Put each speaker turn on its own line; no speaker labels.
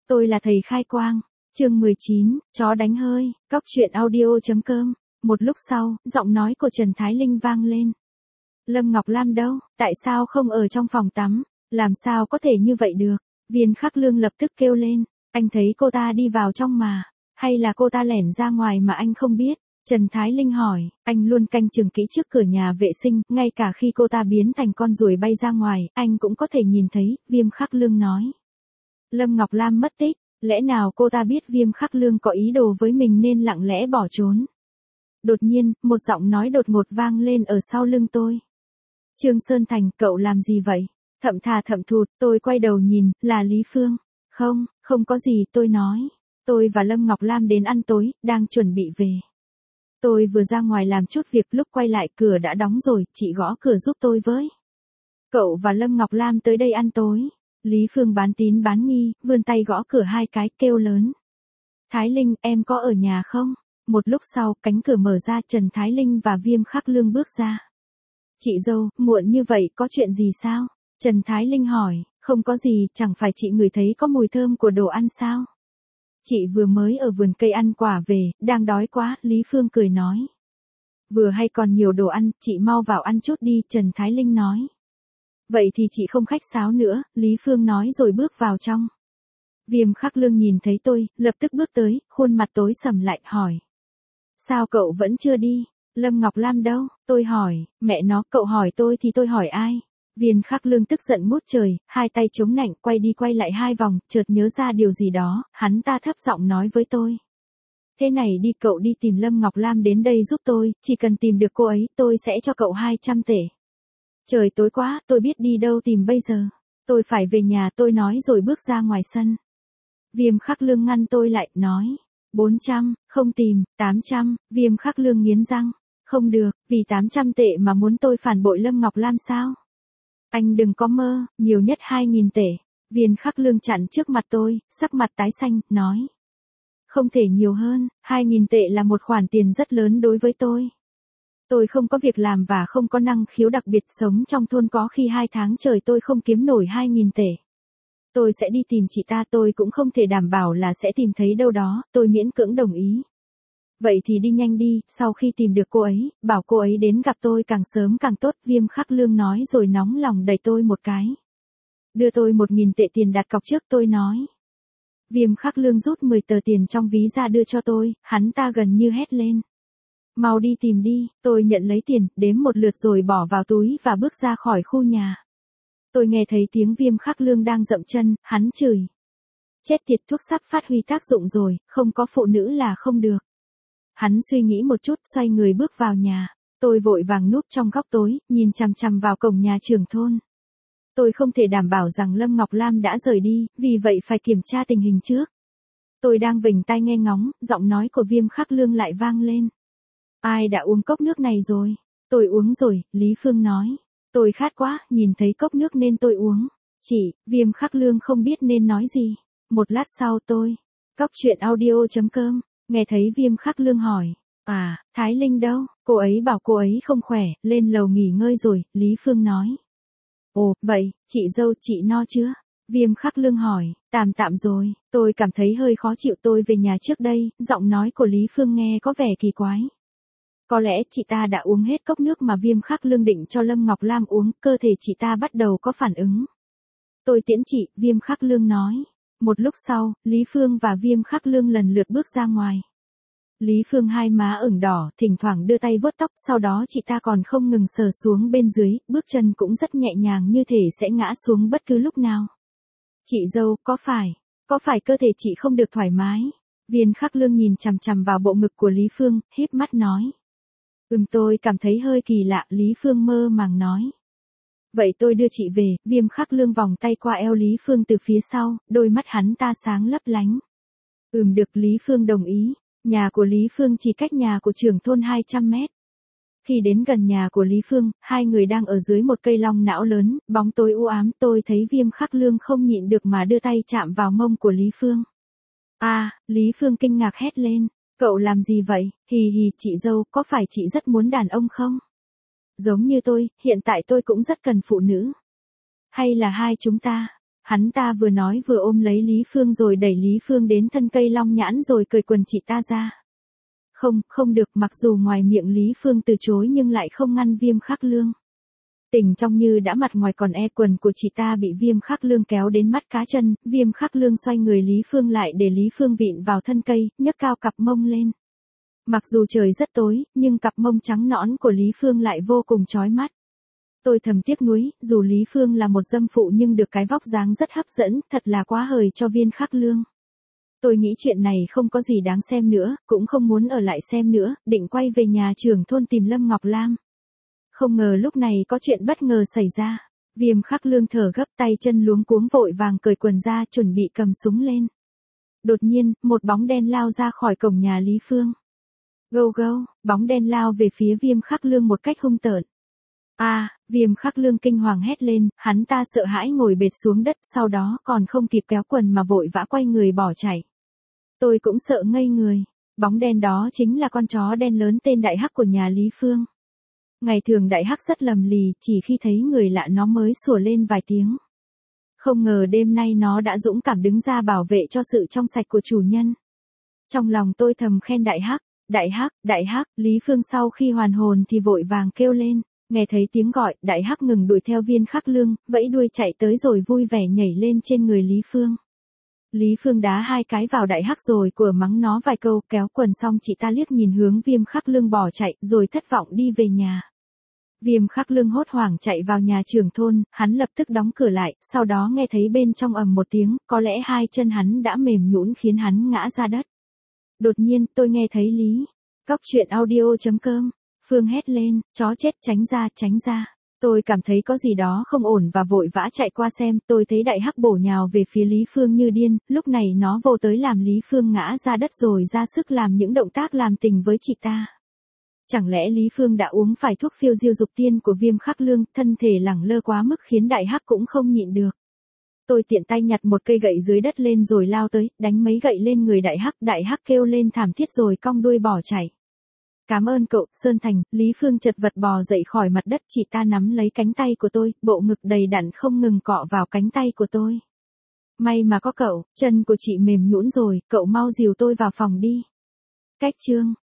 Tôi là thầy khai quang. Chương 19, chó đánh hơi, cóc truyện audio.com. Một lúc sau, giọng nói của Trần Thái Linh vang lên. Lâm Ngọc Lam đâu, tại sao không ở trong phòng tắm, làm sao có thể như vậy được? Viên Khắc Lương lập tức kêu lên, anh thấy cô ta đi vào trong mà, hay là cô ta lẻn ra ngoài mà anh không biết? Trần Thái Linh hỏi, anh luôn canh chừng kỹ trước cửa nhà vệ sinh, ngay cả khi cô ta biến thành con ruồi bay ra ngoài, anh cũng có thể nhìn thấy, Viêm Khắc Lương nói. Lâm Ngọc Lam mất tích, lẽ nào cô ta biết Viêm Khắc Lương có ý đồ với mình nên lặng lẽ bỏ trốn? Đột nhiên, một giọng nói đột ngột vang lên ở sau lưng tôi. Trương Sơn Thành, cậu làm gì vậy? Thậm thà thậm thụt, tôi quay đầu nhìn, là Lý Phương. Không có gì, tôi nói. Tôi và Lâm Ngọc Lam đến ăn tối, đang chuẩn bị về. Tôi vừa ra ngoài làm chút việc, lúc quay lại cửa đã đóng rồi, chị gõ cửa giúp tôi với. Cậu và Lâm Ngọc Lam tới đây ăn tối. Lý Phương bán tín bán nghi, vươn tay gõ cửa hai cái, kêu lớn. Thái Linh, em có ở nhà không? Một lúc sau, cánh cửa mở ra, Trần Thái Linh và Viêm Khắc Lương bước ra. Chị dâu, muộn như vậy, có chuyện gì sao? Trần Thái Linh hỏi, không có gì, chẳng phải chị ngửi thấy có mùi thơm của đồ ăn sao? Chị vừa mới ở vườn cây ăn quả về, đang đói quá, Lý Phương cười nói. Vừa hay còn nhiều đồ ăn, chị mau vào ăn chút đi, Trần Thái Linh nói. Vậy thì chị không khách sáo nữa, Lý Phương nói rồi bước vào trong. Viêm Khắc Lương nhìn thấy tôi, lập tức bước tới, khuôn mặt tối sầm lại, hỏi. Sao cậu vẫn chưa đi? Lâm Ngọc Lam đâu? Tôi hỏi, mẹ nó, cậu hỏi tôi thì tôi hỏi ai? Viên Khắc Lương tức giận ngút trời, hai tay chống nạnh, quay đi quay lại hai vòng, chợt nhớ ra điều gì đó, hắn ta thấp giọng nói với tôi. Thế này đi, cậu đi tìm Lâm Ngọc Lam đến đây giúp tôi, chỉ cần tìm được cô ấy, tôi sẽ cho cậu 200 tệ. Trời tối quá, tôi biết đi đâu tìm bây giờ. Tôi phải về nhà, tôi nói rồi bước ra ngoài sân. Viêm Khắc Lương ngăn tôi lại, nói. 400, không tìm, 800, Viêm Khắc Lương nghiến răng. Không được, vì 800 tệ mà muốn tôi phản bội Lâm Ngọc Lam sao? Anh đừng có mơ, nhiều nhất 2.000 tệ. Viên Khắc Lương chặn trước mặt tôi, sắc mặt tái xanh, nói. Không thể nhiều hơn, 2.000 tệ là một khoản tiền rất lớn đối với tôi. Tôi không có việc làm và không có năng khiếu đặc biệt, sống trong thôn có khi 2 tháng trời tôi không kiếm nổi 2.000 tệ. Tôi sẽ đi tìm chị ta, tôi cũng không thể đảm bảo là sẽ tìm thấy đâu đó, tôi miễn cưỡng đồng ý. Vậy thì đi nhanh đi, sau khi tìm được cô ấy, bảo cô ấy đến gặp tôi càng sớm càng tốt, Viêm Khắc Lương nói rồi nóng lòng đẩy tôi một cái. Đưa tôi 1.000 tệ tiền đặt cọc trước, tôi nói. Viêm Khắc Lương rút 10 tờ tiền trong ví ra đưa cho tôi, hắn ta gần như hét lên. Mau đi tìm đi, tôi nhận lấy tiền, đếm một lượt rồi bỏ vào túi và bước ra khỏi khu nhà. Tôi nghe thấy tiếng Viêm Khắc Lương đang dậm chân, hắn chửi. Chết tiệt, thuốc sắp phát huy tác dụng rồi, không có phụ nữ là không được. Hắn suy nghĩ một chút, xoay người bước vào nhà. Tôi vội vàng núp trong góc tối, nhìn chằm chằm vào cổng nhà trưởng thôn. Tôi không thể đảm bảo rằng Lâm Ngọc Lam đã rời đi, vì vậy phải kiểm tra tình hình trước. Tôi đang vểnh tai nghe ngóng, giọng nói của Viêm Khắc Lương lại vang lên. Ai đã uống cốc nước này rồi? Tôi uống rồi, Lý Phương nói. Tôi khát quá, nhìn thấy cốc nước nên tôi uống. Chị, Viêm Khắc Lương không biết nên nói gì. Một lát sau tôi. Cóc truyện audio.com. Nghe thấy Viêm Khắc Lương hỏi. À, Thái Linh đâu? Cô ấy bảo cô ấy không khỏe, lên lầu nghỉ ngơi rồi, Lý Phương nói. Ồ, vậy, chị dâu chị no chưa? Viêm Khắc Lương hỏi. Tạm rồi, tôi cảm thấy hơi khó chịu, tôi về nhà trước đây, giọng nói của Lý Phương nghe có vẻ kỳ quái. Có lẽ chị ta đã uống hết cốc nước mà Viêm Khắc Lương định cho Lâm Ngọc Lam uống, cơ thể chị ta bắt đầu có phản ứng. Tôi tiễn chị, Viêm Khắc Lương nói. Một lúc sau, Lý Phương và Viêm Khắc Lương lần lượt bước ra ngoài. Lý Phương hai má ửng đỏ, thỉnh thoảng đưa tay vuốt tóc, sau đó chị ta còn không ngừng sờ xuống bên dưới, bước chân cũng rất nhẹ nhàng như thể sẽ ngã xuống bất cứ lúc nào. Chị dâu, có phải cơ thể chị không được thoải mái? Viêm Khắc Lương nhìn chằm chằm vào bộ ngực của Lý Phương, híp mắt nói. Tôi cảm thấy hơi kỳ lạ, Lý Phương mơ màng nói. Vậy tôi đưa chị về, Viêm Khắc Lương vòng tay qua eo Lý Phương từ phía sau, đôi mắt hắn ta sáng lấp lánh. Được, Lý Phương đồng ý. Nhà của Lý Phương chỉ cách nhà của trưởng thôn 200 mét. Khi đến gần nhà của Lý Phương, hai người đang ở dưới một cây long não lớn, bóng tối u ám, tôi thấy Viêm Khắc Lương không nhịn được mà đưa tay chạm vào mông của Lý Phương. Lý Phương kinh ngạc hét lên. Cậu làm gì vậy? Hì hì, chị dâu, có phải chị rất muốn đàn ông không? Giống như tôi, hiện tại tôi cũng rất cần phụ nữ. Hay là Hắn ta vừa nói vừa ôm lấy Lý Phương rồi đẩy Lý Phương đến thân cây long nhãn rồi cởi quần chị ta ra. Không, không được, mặc dù ngoài miệng Lý Phương từ chối nhưng lại không ngăn Viêm Khắc Lương. Tình trong như đã mặt ngoài còn quần của chị ta bị Viêm Khắc Lương kéo đến mắt cá chân, Viêm Khắc Lương xoay người Lý Phương lại để Lý Phương vịn vào thân cây, nhấc cao cặp mông lên. Mặc dù trời rất tối, nhưng cặp mông trắng nõn của Lý Phương lại vô cùng chói mắt. Tôi thầm tiếc nuối, dù Lý Phương là một dâm phụ nhưng được cái vóc dáng rất hấp dẫn, thật là quá hời cho Viêm Khắc Lương. Tôi nghĩ chuyện này không có gì đáng xem nữa, cũng không muốn ở lại xem nữa, định quay về nhà trưởng thôn tìm Lâm Ngọc Lam. Không ngờ lúc này có chuyện bất ngờ xảy ra. Viêm Khắc Lương thở gấp, tay chân luống cuống vội vàng cởi quần ra chuẩn bị cầm súng lên. Đột nhiên, một bóng đen lao ra khỏi cổng nhà Lý Phương. Gâu gâu, bóng đen lao về phía Viêm Khắc Lương một cách hung tợn. Viêm Khắc Lương kinh hoàng hét lên, hắn ta sợ hãi ngồi bệt xuống đất, sau đó còn không kịp kéo quần mà vội vã quay người bỏ chạy. Tôi cũng sợ ngây người, bóng đen đó chính là con chó đen lớn tên Đại Hắc của nhà Lý Phương. Ngày thường Đại Hắc rất lầm lì, chỉ khi thấy người lạ nó mới sủa lên vài tiếng. Không ngờ đêm nay nó đã dũng cảm đứng ra bảo vệ cho sự trong sạch của chủ nhân. Trong lòng tôi thầm khen Đại Hắc, Đại Hắc, Đại Hắc. Lý Phương sau khi hoàn hồn thì vội vàng kêu lên, nghe thấy tiếng gọi, Đại Hắc ngừng đuổi theo Viêm Khắc Lương, vẫy đuôi chạy tới rồi vui vẻ nhảy lên trên người Lý Phương. Lý Phương đá 2 cái vào Đại Hắc rồi của mắng nó vài câu, kéo quần xong chị ta liếc nhìn hướng Viêm Khắc Lương bỏ chạy, rồi thất vọng đi về nhà. Viêm Khắc Lương hốt hoảng chạy vào nhà trưởng thôn, hắn lập tức đóng cửa lại, sau đó nghe thấy bên trong ầm một tiếng, có lẽ 2 chân hắn đã mềm nhũn khiến hắn ngã ra đất. Đột nhiên, tôi nghe thấy Lý. Cóc truyện audio.com. Phương hét lên, chó chết, tránh ra, tránh ra. Tôi cảm thấy có gì đó không ổn và vội vã chạy qua xem, tôi thấy Đại Hắc bổ nhào về phía Lý Phương như điên, lúc này nó vô tới làm Lý Phương ngã ra đất rồi ra sức làm những động tác làm tình với chị ta. Chẳng lẽ Lý Phương đã uống phải thuốc phiêu diêu dục tiên của Viêm Khắc Lương, thân thể lẳng lơ quá mức khiến Đại Hắc cũng không nhịn được. Tôi tiện tay nhặt một cây gậy dưới đất lên rồi lao tới, đánh mấy gậy lên người Đại Hắc kêu lên thảm thiết rồi cong đuôi bỏ chạy. Cảm ơn cậu, Sơn Thành. Lý Phương chật vật bò dậy khỏi mặt đất, chị ta nắm lấy cánh tay của tôi, bộ ngực đầy đặn không ngừng cọ vào cánh tay của tôi. May mà có cậu, chân của chị mềm nhũn rồi, cậu mau dìu tôi vào phòng đi. Cách chương